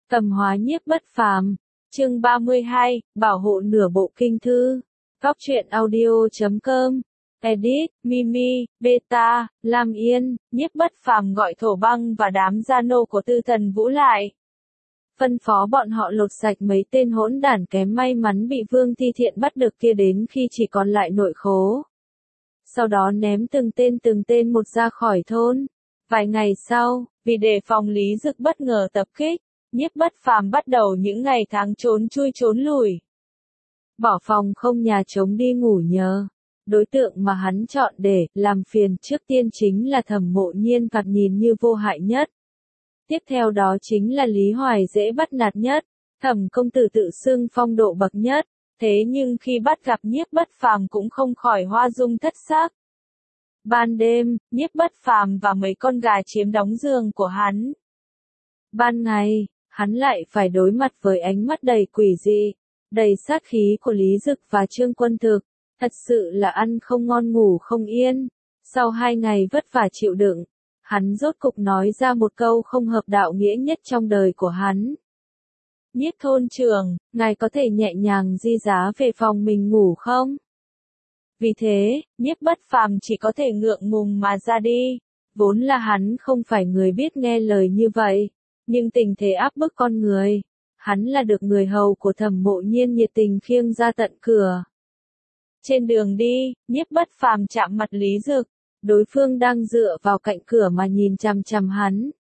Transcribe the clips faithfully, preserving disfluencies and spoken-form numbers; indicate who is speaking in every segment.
Speaker 1: Tầm hóa Nhiếp Bất Phàm, chương ba mươi hai, bảo hộ nửa bộ kinh thư. Góc truyện audio chấm com. Edit, Mimi, Beta, Lam Yên, Nhiếp Bất Phàm gọi Thổ Băng và đám gia nô của Tư Thần Vũ lại. Phân phó bọn họ lột sạch mấy tên hỗn đản kém may mắn bị Vương Thi Thiện bắt được kia đến khi chỉ còn lại nội khố. Sau đó ném từng tên từng tên một ra khỏi thôn. Vài ngày sau, vì đề phòng Lý Dực bất ngờ tập kích, Nhiếp Bất Phàm bắt đầu những ngày tháng trốn chui trốn lùi. Bỏ phòng không nhà trống đi ngủ nhờ. Đối tượng mà hắn chọn để làm phiền trước tiên chính là Thẩm Mộ Nhiên, thoạt nhìn như vô hại nhất. Tiếp theo đó chính là Lý Hoài, dễ bắt nạt nhất. Thẩm công tử tự xưng phong độ bậc nhất, thế nhưng khi bắt gặp Nhiếp Bất Phàm cũng không khỏi hoa dung thất sắc. Ban đêm, Nhiếp Bất Phàm và mấy con gà chiếm đóng giường của hắn. Ban ngày, hắn lại phải đối mặt với ánh mắt đầy quỷ dị, đầy sát khí của Lý Dực và Trương Quân Thực. Thật sự là ăn không ngon ngủ không yên. Sau hai ngày vất vả chịu đựng, hắn rốt cục nói ra một câu không hợp đạo nghĩa nhất trong đời của hắn. Nhiếp thôn trưởng, ngài có thể nhẹ nhàng di giá về phòng mình ngủ không? Vì thế, Nhiếp Bất Phàm chỉ có thể ngượng ngùng mà ra đi. Vốn là hắn không phải người biết nghe lời như vậy, nhưng tình thế áp bức con người. Hắn là được người hầu của Thẩm Mộ Nhiên nhiệt tình khiêng ra tận cửa. Trên đường đi, Nhiếp Bất Phàm chạm mặt Lý Dực. Đối phương đang dựa vào cạnh cửa mà nhìn chằm chằm hắn.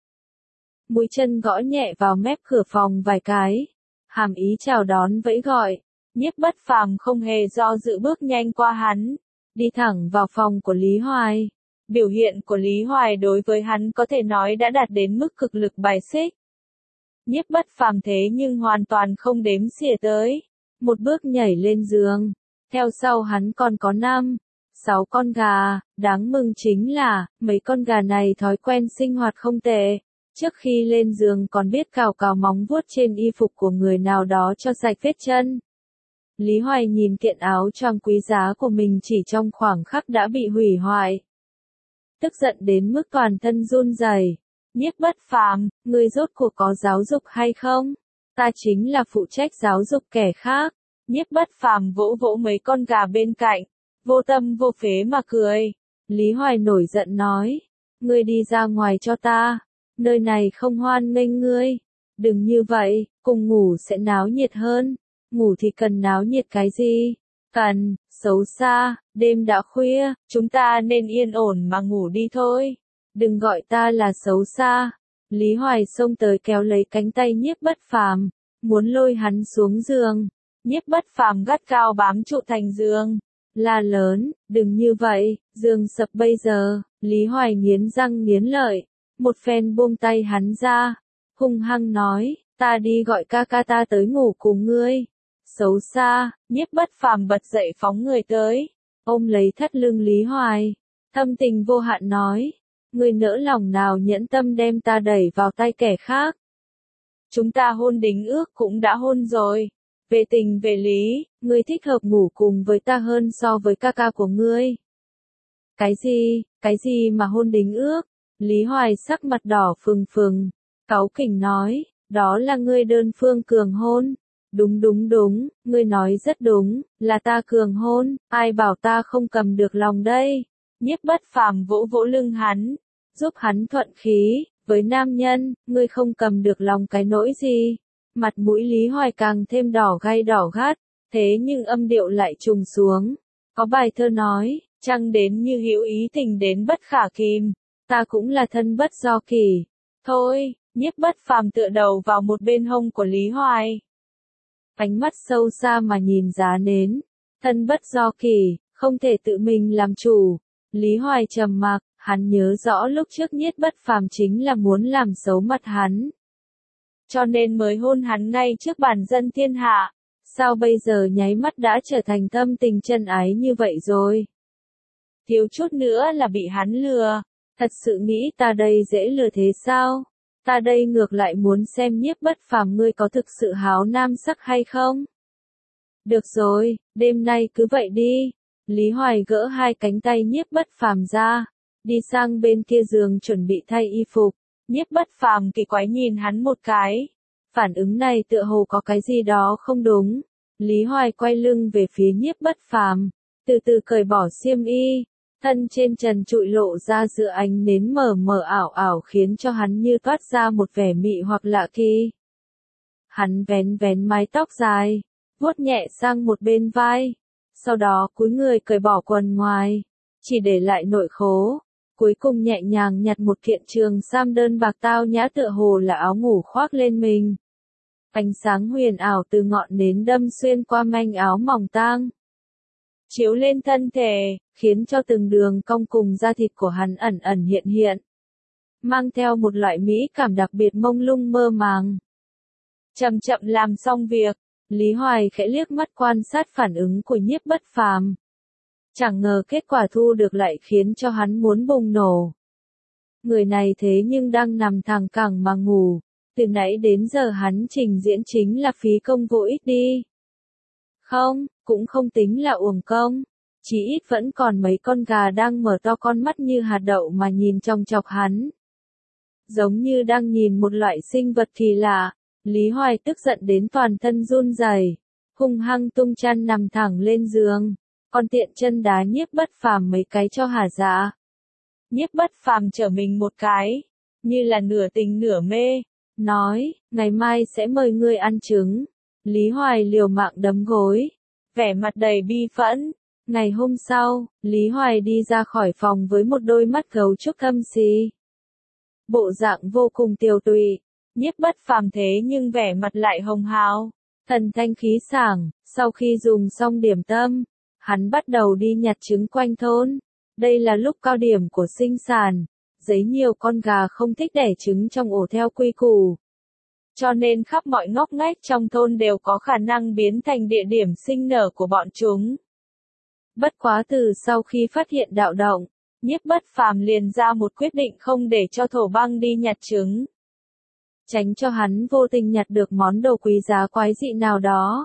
Speaker 1: Mũi chân gõ nhẹ vào mép cửa phòng vài cái. Hàm ý chào đón vẫy gọi. Nhiếp Bất Phàm không hề do dự bước nhanh qua hắn. Đi thẳng vào phòng của Lý Hoài. Biểu hiện của Lý Hoài đối với hắn có thể nói đã đạt đến mức cực lực bài xích. Nhiếp Bất Phàm thế nhưng hoàn toàn không đếm xỉa tới. Một bước nhảy lên giường. Theo sau hắn còn có năm, sáu con gà. Đáng mừng chính là, mấy con gà này thói quen sinh hoạt không tệ. Trước khi lên giường còn biết cào cào móng vuốt trên y phục của người nào đó cho sạch vết chân. Lý Hoài nhìn kiện áo choàng quý giá của mình chỉ trong khoảng khắc đã bị hủy hoại. Tức giận đến mức toàn thân run rẩy. Nhiếp Bất Phàm, ngươi rốt cuộc có giáo dục hay không? Ta chính là phụ trách giáo dục kẻ khác. Nhiếp Bất Phàm vỗ vỗ mấy con gà bên cạnh, vô tâm vô phế mà cười. Lý Hoài nổi giận nói, ngươi đi ra ngoài cho ta, nơi này không hoan nghênh ngươi. Đừng như vậy, cùng ngủ sẽ náo nhiệt hơn. Ngủ thì cần náo nhiệt cái gì? Cần, xấu xa, đêm đã khuya, chúng ta nên yên ổn mà ngủ đi thôi. Đừng gọi ta là xấu xa. Lý Hoài xông tới kéo lấy cánh tay Nhiếp Bất Phàm, muốn lôi hắn xuống giường. Nhiếp Bất Phàm gắt cao bám trụ thành giường, la lớn, đừng như vậy, giường sập bây giờ. Lý Hoài nghiến răng nghiến lợi, một phen buông tay hắn ra, hung hăng nói, ta đi gọi ca ca ta tới ngủ cùng ngươi. Xấu xa. Nhiếp Bất Phàm bật dậy phóng người tới, ôm lấy thắt lưng Lý Hoài, thâm tình vô hạn nói, ngươi nỡ lòng nào nhẫn tâm đem ta đẩy vào tay kẻ khác. Chúng ta hôn đính ước cũng đã hôn rồi. Về tình về lý, ngươi thích hợp ngủ cùng với ta hơn so với ca ca của ngươi. Cái gì, cái gì mà hôn đính ước? Lý Hoài sắc mặt đỏ phừng phừng, cáu kỉnh nói, đó là ngươi đơn phương cường hôn. Đúng đúng đúng, ngươi nói rất đúng, là ta cường hôn, ai bảo ta không cầm được lòng đây. Nhiếp Bất Phàm vỗ vỗ lưng hắn, giúp hắn thuận khí, với nam nhân, ngươi không cầm được lòng cái nỗi gì. Mặt mũi Lý Hoài càng thêm đỏ gay đỏ gắt, thế nhưng âm điệu lại trùng xuống. Có bài thơ nói, trăng đến như hữu ý tình đến bất khả kìm, ta cũng là thân bất do kỳ. Thôi, Nhiếp Bất Phàm tựa đầu vào một bên hông của Lý Hoài. Ánh mắt sâu xa mà nhìn giá nến, thân bất do kỳ, không thể tự mình làm chủ. Lý Hoài trầm mặc, hắn nhớ rõ lúc trước Nhiếp Bất Phàm chính là muốn làm xấu mặt hắn. Cho nên mới hôn hắn ngay trước bản dân thiên hạ. Sao bây giờ nháy mắt đã trở thành tâm tình chân ái như vậy rồi? Thiếu chút nữa là bị hắn lừa. Thật sự nghĩ ta đây dễ lừa thế sao? Ta đây ngược lại muốn xem Nhiếp Bất Phàm ngươi có thực sự háo nam sắc hay không? Được rồi, đêm nay cứ vậy đi. Lý Hoài gỡ hai cánh tay Nhiếp Bất Phàm ra, đi sang bên kia giường chuẩn bị thay y phục. Nhiếp Bất Phàm kỳ quái nhìn hắn một cái, Phản ứng này tựa hồ có cái gì đó không đúng. Lý Hoài quay lưng về phía Nhiếp Bất Phàm, từ từ cởi bỏ xiêm y, thân trên trần trụi lộ ra giữa ánh nến mờ mờ ảo ảo khiến cho hắn như toát ra một vẻ mị hoặc lạ kỳ. Hắn vén vén mái tóc dài, vuốt nhẹ sang một bên vai, sau đó cúi người cởi bỏ quần ngoài, chỉ để lại nội khố, cuối cùng nhẹ nhàng nhặt một kiện trường sam đơn bạc tao nhã tựa hồ là áo ngủ khoác lên mình. Ánh sáng huyền ảo từ ngọn nến đâm xuyên qua manh áo mỏng tang, chiếu lên thân thể, khiến cho từng đường cong cùng da thịt của hắn ẩn ẩn hiện hiện, mang theo một loại mỹ cảm đặc biệt mông lung mơ màng. Chậm chậm làm xong việc, Lý Hoài khẽ liếc mắt quan sát phản ứng của Nhiếp Bất Phàm. Chẳng ngờ kết quả thu được lại khiến cho hắn muốn bùng nổ. Người này thế nhưng đang nằm thẳng cẳng mà ngủ, từ nãy đến giờ hắn trình diễn chính là phí công vô ích đi. Không, cũng không tính là uổng công, chỉ ít vẫn còn mấy con gà đang mở to con mắt như hạt đậu mà nhìn chòng chọc hắn. Giống như đang nhìn một loại sinh vật kỳ lạ, Lý Hoài tức giận đến toàn thân run rẩy, hung hăng tung chăn nằm thẳng lên giường, còn tiện chân đá Nhiếp Bất Phàm mấy cái cho hả dạ. Nhiếp Bất Phàm trở mình một cái, như là nửa tình nửa mê, nói, ngày mai sẽ mời ngươi ăn trứng. Lý Hoài liều mạng đấm gối, vẻ mặt đầy bi phẫn. Ngày hôm sau, Lý Hoài đi ra khỏi phòng với một đôi mắt gấu trúc thâm xì. Bộ dạng vô cùng tiều tụy, Nhiếp Bất Phàm thế nhưng vẻ mặt lại hồng hào, thần thanh khí sảng. Sau khi dùng xong điểm tâm, hắn bắt đầu đi nhặt trứng quanh thôn. Đây là lúc cao điểm của sinh sản, giấy nhiều con gà không thích đẻ trứng trong ổ theo quy củ. Cho nên khắp mọi ngóc ngách trong thôn đều có khả năng biến thành địa điểm sinh nở của bọn chúng. Bất quá từ sau khi phát hiện đạo động, Nhiếp Bất Phàm liền ra một quyết định không để cho Thổ Băng đi nhặt trứng. Tránh cho hắn vô tình nhặt được món đồ quý giá quái dị nào đó.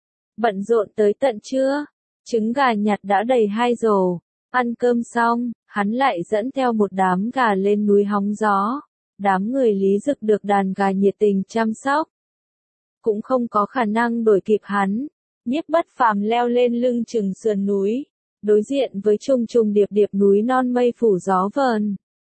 Speaker 1: Bận rộn tới tận trưa, trứng gà nhặt đã đầy hai rổ. Ăn cơm xong, hắn lại dẫn theo một đám gà lên núi hóng gió. Đám người Lý Dực được đàn gà nhiệt tình chăm sóc, cũng không có khả năng đuổi kịp hắn. Nhiếp Bất Phàm leo lên lưng chừng sườn núi, đối diện với trùng trùng điệp điệp núi non mây phủ gió vờn.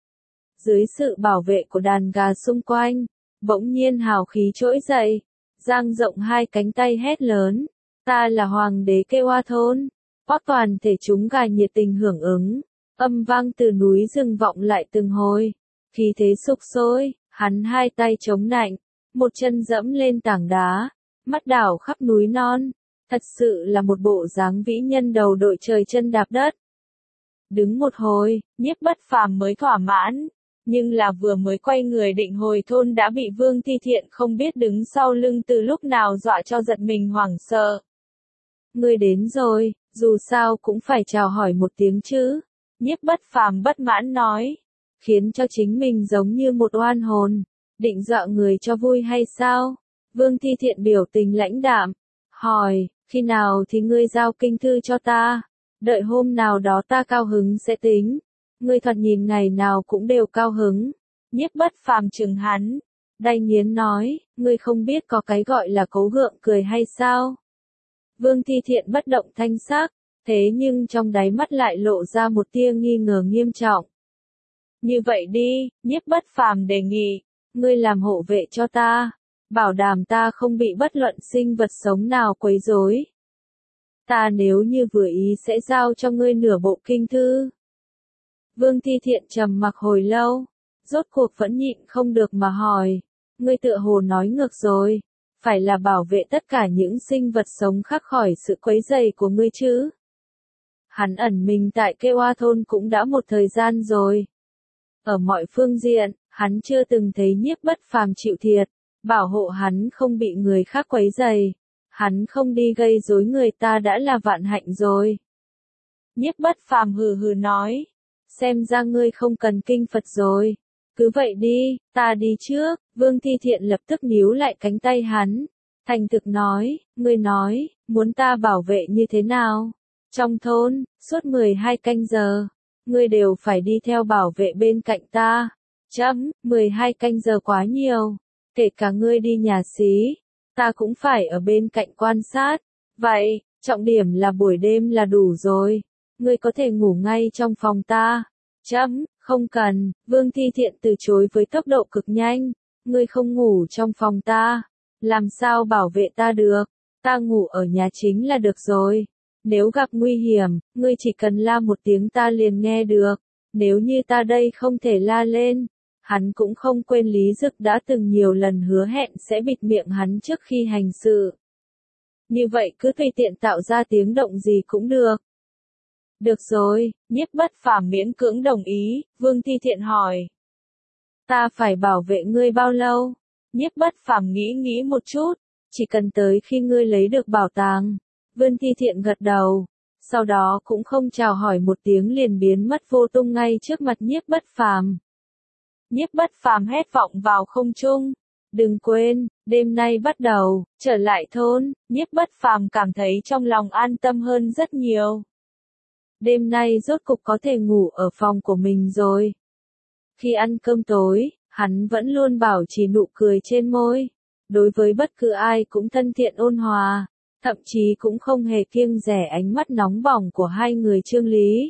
Speaker 1: Dưới sự bảo vệ của đàn gà xung quanh, bỗng nhiên hào khí trỗi dậy, dang rộng hai cánh tay hét lớn, ta là hoàng đế Kê Hoa thôn. Bác toàn thể chúng gà nhiệt tình hưởng ứng, âm vang từ núi rừng vọng lại từng hồi. Khí thế sục sôi, hắn hai tay chống nạnh, một chân dẫm lên tảng đá, mắt đảo khắp núi non, thật sự là một bộ dáng vĩ nhân đầu đội trời chân đạp đất. Đứng một hồi, Nhiếp Bất Phàm mới thỏa mãn, nhưng là vừa mới quay người định hồi thôn đã bị Vương Thi Thiện không biết đứng sau lưng từ lúc nào dọa cho giật mình hoảng sợ. Ngươi đến rồi, dù sao cũng phải chào hỏi một tiếng chứ. Nhiếp Bất Phàm bất mãn nói, khiến cho chính mình giống như một oan hồn, định dọa người cho vui hay sao? Vương Thi Thiện biểu tình lãnh đạm, hỏi, khi nào thì ngươi giao kinh thư cho ta? Đợi hôm nào đó ta cao hứng sẽ tính. Ngươi thoạt nhìn ngày nào cũng đều cao hứng. Nhiếp Bất Phàm chừng hắn, đay nghiến nói, ngươi không biết có cái gọi là cấu gượng cười hay sao? Vương Thi Thiện bất động thanh sắc, thế nhưng trong đáy mắt lại lộ ra một tia nghi ngờ nghiêm trọng. Như vậy đi, Nhiếp Bất Phàm đề nghị, ngươi làm hộ vệ cho ta, bảo đảm ta không bị bất luận sinh vật sống nào quấy rối. Ta nếu như vừa ý sẽ giao cho ngươi nửa bộ kinh thư. Vương Thi Thiện trầm mặc hồi lâu, rốt cuộc vẫn nhịn không được mà hỏi, ngươi tựa hồ nói ngược rồi, phải là bảo vệ tất cả những sinh vật sống khác khỏi sự quấy rầy của ngươi chứ? Hắn ẩn mình tại Kê Hoa thôn cũng đã một thời gian rồi. Ở mọi phương diện, hắn chưa từng thấy Nhiếp Bất Phàm chịu thiệt, bảo hộ hắn không bị người khác quấy rầy, hắn không đi gây rối người ta đã là vạn hạnh rồi. Nhiếp Bất Phàm hừ hừ nói, xem ra ngươi không cần kinh Phật rồi, cứ vậy đi, ta đi trước. Vương Thi Thiện lập tức níu lại cánh tay hắn, thành thực nói, ngươi nói, muốn ta bảo vệ như thế nào? Trong thôn, suốt mười hai canh giờ, ngươi đều phải đi theo bảo vệ bên cạnh ta. Chấm, mười hai canh giờ quá nhiều. Kể cả ngươi đi nhà xí, ta cũng phải ở bên cạnh quan sát. Vậy, trọng điểm là buổi đêm là đủ rồi. Ngươi có thể ngủ ngay trong phòng ta. Chấm, không cần, Vương Thi Thiện từ chối với tốc độ cực nhanh. Ngươi không ngủ trong phòng ta, làm sao bảo vệ ta được, ta ngủ ở nhà chính là được rồi. Nếu gặp nguy hiểm, ngươi chỉ cần la một tiếng ta liền nghe được. Nếu như ta đây không thể la lên, hắn cũng không quên Lý Dực đã từng nhiều lần hứa hẹn sẽ bịt miệng hắn trước khi hành sự. Như vậy cứ tùy tiện tạo ra tiếng động gì cũng được. Được rồi, Nhiếp Bất Phàm miễn cưỡng đồng ý, Vương Thi Thiện hỏi. Ta phải bảo vệ ngươi bao lâu? Nhiếp Bất Phàm nghĩ nghĩ một chút, chỉ cần tới khi ngươi lấy được bảo tàng. Vương Thi Thiện gật đầu, sau đó cũng không chào hỏi một tiếng liền biến mất vô tung ngay trước mặt Nhiếp Bất Phàm. Nhiếp Bất Phàm hét vọng vào không trung. Đừng quên, đêm nay bắt đầu, trở lại thôn, Nhiếp Bất Phàm cảm thấy trong lòng an tâm hơn rất nhiều. Đêm nay rốt cục có thể ngủ ở phòng của mình rồi. Khi ăn cơm tối, hắn vẫn luôn bảo trì nụ cười trên môi. Đối với bất cứ ai cũng thân thiện ôn hòa, thậm chí cũng không hề kiêng dè ánh mắt nóng bỏng của hai người Trương Lý.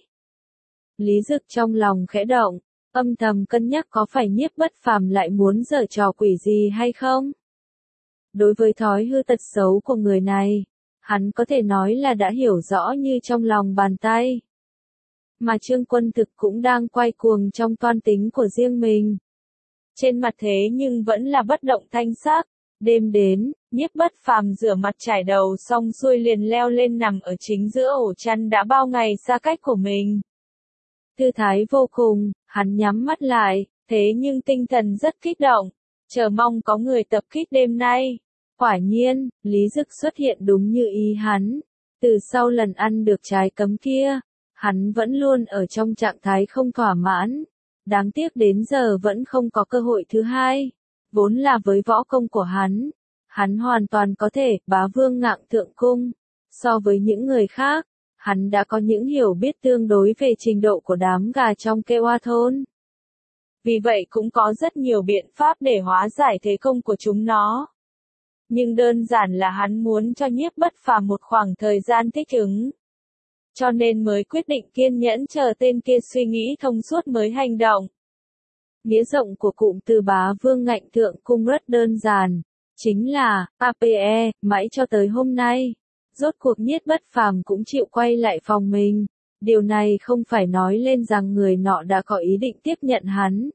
Speaker 1: Lý Dực trong lòng khẽ động, âm thầm cân nhắc có phải Nhiếp Bất Phàm lại muốn giở trò quỷ gì hay không. Đối với thói hư tật xấu của người này, hắn có thể nói là đã hiểu rõ như trong lòng bàn tay. Mà Trương Quân Thực cũng đang quay cuồng trong toan tính của riêng mình. Trên mặt thế nhưng vẫn là bất động thanh sắc. Đêm đến, Nhiếp Bất Phàm rửa mặt trải đầu xong xuôi liền leo lên nằm ở chính giữa ổ chăn đã bao ngày xa cách của mình. Tư thái vô cùng, hắn nhắm mắt lại, thế nhưng tinh thần rất kích động, chờ mong có người tập kích đêm nay. Quả nhiên, Lý Dực xuất hiện đúng như ý hắn. Từ sau lần ăn được trái cấm kia, hắn vẫn luôn ở trong trạng thái không thỏa mãn. Đáng tiếc đến giờ vẫn không có cơ hội thứ hai. Vốn là với võ công của hắn, hắn hoàn toàn có thể bá vương ngạng thượng cung. So với những người khác, hắn đã có những hiểu biết tương đối về trình độ của đám gà trong Kê Hoa thôn. Vì vậy cũng có rất nhiều biện pháp để hóa giải thế công của chúng nó. Nhưng đơn giản là hắn muốn cho Nhiếp Bất Phàm một khoảng thời gian thích ứng. Cho nên mới quyết định kiên nhẫn chờ tên kia suy nghĩ thông suốt mới hành động. Nghĩa rộng của cụm từ bá vương ngạnh thượng cung rất đơn giản, chính là a pê e, mãi cho tới hôm nay. Rốt cuộc Nhiếp Bất Phàm cũng chịu quay lại phòng mình. Điều này không phải nói lên rằng người nọ đã có ý định tiếp nhận hắn.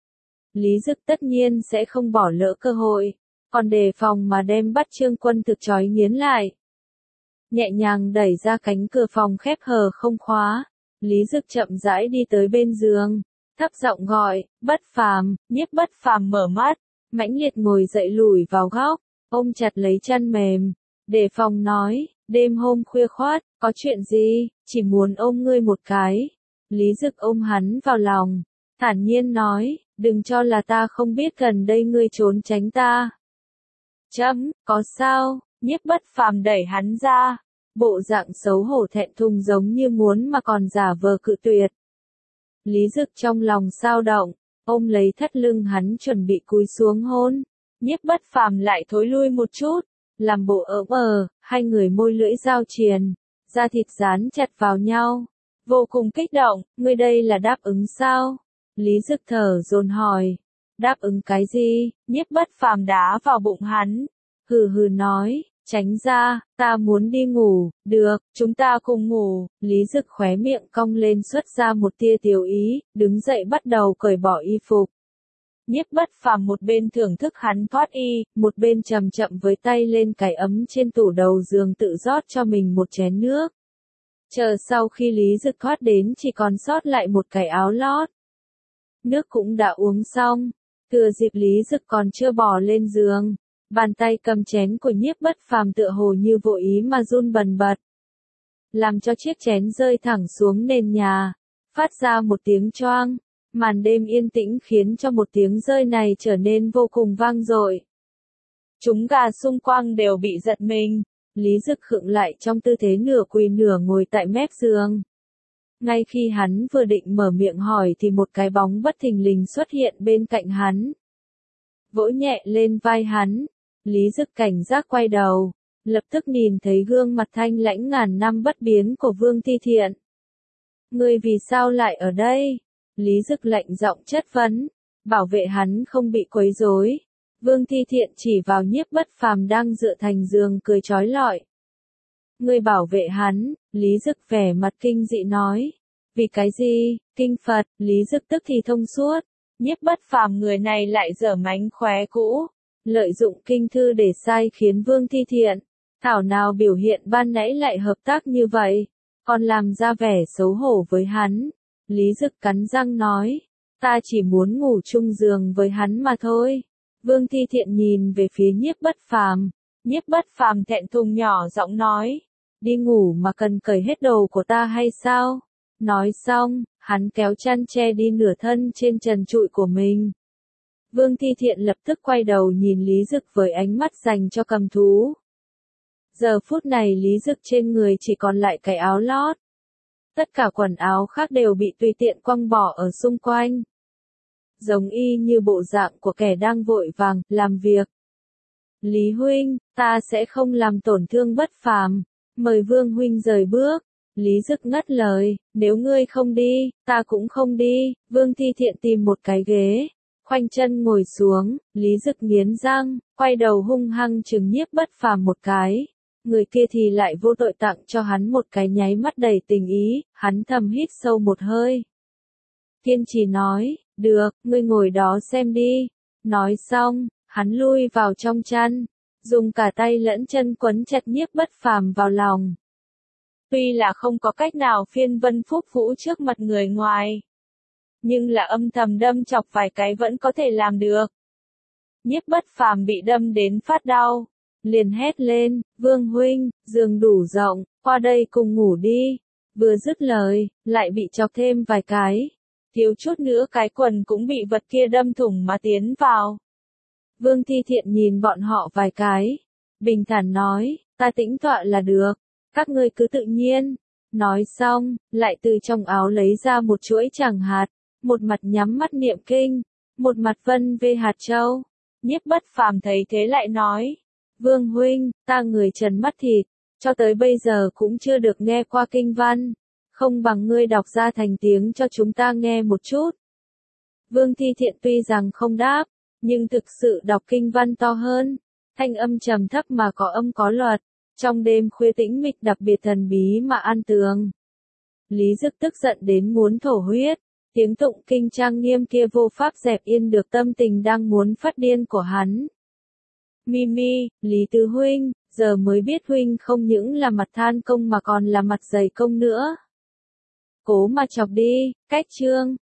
Speaker 1: Lý Dực tất nhiên sẽ không bỏ lỡ cơ hội, còn đề phòng mà đem bắt Trương Quân Thực trói nghiến lại. Nhẹ nhàng đẩy ra cánh cửa phòng khép hờ không khóa, Lý Dực chậm rãi đi tới bên giường, thấp giọng gọi, Bất Phàm. Nhiếp Bất Phàm mở mắt, mãnh liệt ngồi dậy lùi vào góc, ôm chặt lấy chăn mềm, đề phòng nói, đêm hôm khuya khoát, có chuyện gì, chỉ muốn ôm ngươi một cái. Lý Dực ôm hắn vào lòng, thản nhiên nói, đừng cho là ta không biết gần đây ngươi trốn tránh ta. Chấm, có sao? Nhiếp Bất Phàm đẩy hắn ra, bộ dạng xấu hổ thẹn thùng giống như muốn mà còn giả vờ cự tuyệt. Lý Dực trong lòng sao động, ôm lấy thắt lưng hắn chuẩn bị cúi xuống hôn. Nhiếp Bất Phàm lại thối lui một chút, làm bộ ỡm ờ, hai người môi lưỡi giao triền, da thịt dán chặt vào nhau, vô cùng kích động. Ngươi đây là đáp ứng sao? Lý Dực thở dồn hỏi. Đáp ứng cái gì? Nhiếp Bất Phàm đá vào bụng hắn, hừ hừ nói, tránh ra, ta muốn đi ngủ. Được, chúng ta cùng ngủ. Lý Dực khóe miệng cong lên xuất ra một tia tiểu ý, đứng dậy bắt đầu cởi bỏ y phục. Nhiếp Bất Phàm một bên thưởng thức hắn thoát y, một bên chậm chậm với tay lên cái ấm trên tủ đầu giường tự rót cho mình một chén nước. Chờ sau khi Lý Dực thoát đến chỉ còn sót lại một cái áo lót. Nước cũng đã uống xong, thừa dịp Lý Dực còn chưa bò lên giường, bàn tay cầm chén của Nhiếp Bất Phàm tựa hồ như vô ý mà run bần bật, làm cho chiếc chén rơi thẳng xuống nền nhà, phát ra một tiếng choang. Màn đêm yên tĩnh khiến cho một tiếng rơi này trở nên vô cùng vang dội. Chúng gà xung quanh đều bị giật mình, Lý Dực khựng lại trong tư thế nửa quỳ nửa ngồi tại mép giường. Ngay khi hắn vừa định mở miệng hỏi thì một cái bóng bất thình lình xuất hiện bên cạnh hắn. vỗ nhẹ lên vai hắn. Lý Dực cảnh giác quay đầu, lập tức nhìn thấy gương mặt thanh lãnh ngàn năm bất biến của Vương Thi Thiện. Ngươi vì sao lại ở đây? Lý Dực lạnh giọng chất vấn, bảo vệ hắn không bị quấy rối. Vương Thi Thiện chỉ vào Nhiếp Bất Phàm đang dựa thành giường cười trói lọi. Ngươi bảo vệ hắn, Lý Dực vẻ mặt kinh dị nói. Vì cái gì? Kinh Phật, Lý Dực tức thì thông suốt. Nhiếp Bất Phàm người này lại dở mánh khóe cũ, lợi dụng kinh thư để sai khiến Vương Thi Thiện. Thảo nào biểu hiện ban nãy lại hợp tác như vậy, còn làm ra vẻ xấu hổ với hắn. Lý Dực cắn răng nói, ta chỉ muốn ngủ chung giường với hắn mà thôi. Vương Thi Thiện nhìn về phía Nhiếp Bất Phàm, Nhiếp Bất Phàm thẹn thùng nhỏ giọng nói, đi ngủ mà cần cởi hết đồ của ta hay sao? Nói xong, hắn kéo chăn che đi nửa thân trên trần trụi của mình. Vương Thi Thiện lập tức quay đầu nhìn Lý Dực với ánh mắt dành cho cầm thú. Giờ phút này Lý Dực trên người chỉ còn lại cái áo lót. Tất cả quần áo khác đều bị tùy tiện quăng bỏ ở xung quanh. Giống y như bộ dạng của kẻ đang vội vàng, làm việc. Lý huynh, ta sẽ không làm tổn thương Bất Phàm, mời Vương huynh rời bước. Lý Dực ngắt lời, nếu ngươi không đi, ta cũng không đi. Vương Thi Thiện tìm một cái ghế, khoanh chân ngồi xuống. Lý Dực nghiến răng, quay đầu hung hăng trừng Nhiếp Bất Phàm một cái. Người kia thì lại vô tội tặng cho hắn một cái nháy mắt đầy tình ý. Hắn thầm hít sâu một hơi, kiên trì nói, được, ngươi ngồi đó xem đi. Nói xong, hắn lui vào trong chăn, dùng cả tay lẫn chân quấn chặt Nhiếp Bất Phàm vào lòng. Tuy là không có cách nào phiên vân phúc vũ trước mặt người ngoài, nhưng là âm thầm đâm chọc vài cái vẫn có thể làm được. Nhiếp Bất Phàm bị đâm đến phát đau, liền hét lên, Vương huynh, giường đủ rộng, qua đây cùng ngủ đi. Vừa dứt lời, lại bị chọc thêm vài cái. Thiếu chút nữa cái quần cũng bị vật kia đâm thủng mà tiến vào. Vương Thi Thiện nhìn bọn họ vài cái, bình thản nói, ta tĩnh tọa là được, các ngươi cứ tự nhiên. Nói xong, lại từ trong áo lấy ra một chuỗi tràng hạt, một mặt nhắm mắt niệm kinh, một mặt vân vê hạt châu. Nhiếp Bất Phàm thấy thế lại nói, Vương huynh, ta người trần mắt thịt, cho tới bây giờ cũng chưa được nghe qua kinh văn, không bằng ngươi đọc ra thành tiếng cho chúng ta nghe một chút. Vương Thi Thiện tuy rằng không đáp, nhưng thực sự đọc kinh văn to hơn, thanh âm trầm thấp mà có âm có luật, trong đêm khuya tĩnh mịch đặc biệt thần bí mà an tường. Lý Dực tức giận đến muốn thổ huyết, tiếng tụng kinh trang nghiêm kia vô pháp dẹp yên được tâm tình đang muốn phát điên của hắn. Mimi, Lý Tứ huynh, giờ mới biết huynh không những là mặt than công mà còn là mặt dày công nữa. Cố mà chọc đi, cách chương.